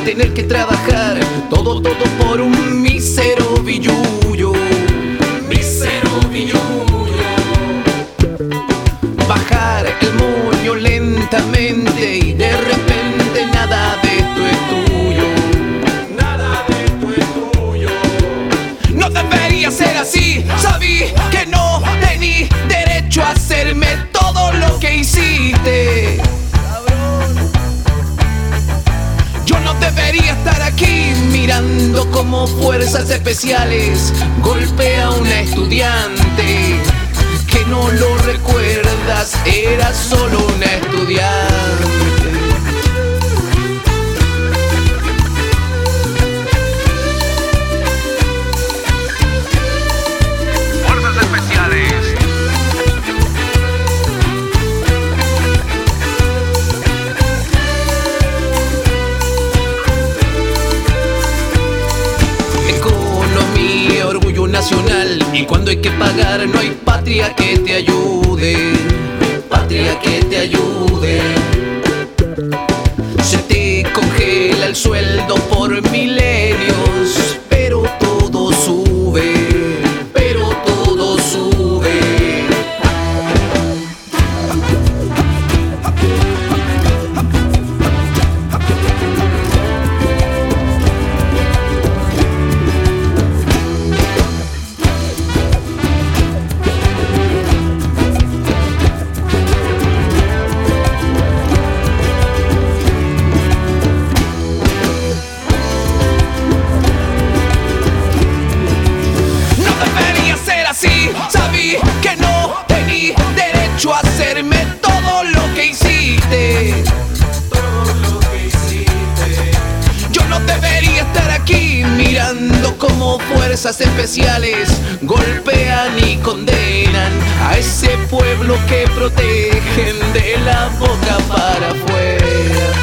tener que trabajar, todo por un mísero billullo. Mísero billullo. Bajar el moño lentamente y de repente nada de esto es tuyo. Nada de esto es tuyo. No debería ser así, sabí que no tení derecho a hacerme todo lo que hiciste. Yo no debería estar aquí mirando como fuerzas especiales golpea a una estudiante que no lo recuerdas, era solo una estudiante. Fuerzas especiales. Economía, orgullo nacional, y cuando hay que pagar no hay patria que te ayude. Patria que te ayude. Se te congela el sueldo por milenios, pero todo sube, pero todo sube. Sabí que no tení derecho a hacerme todo lo que hiciste. Todo lo que hiciste. Yo no debería estar aquí mirando como fuerzas especiales golpean y condenan a ese pueblo que protegen de la boca para afuera.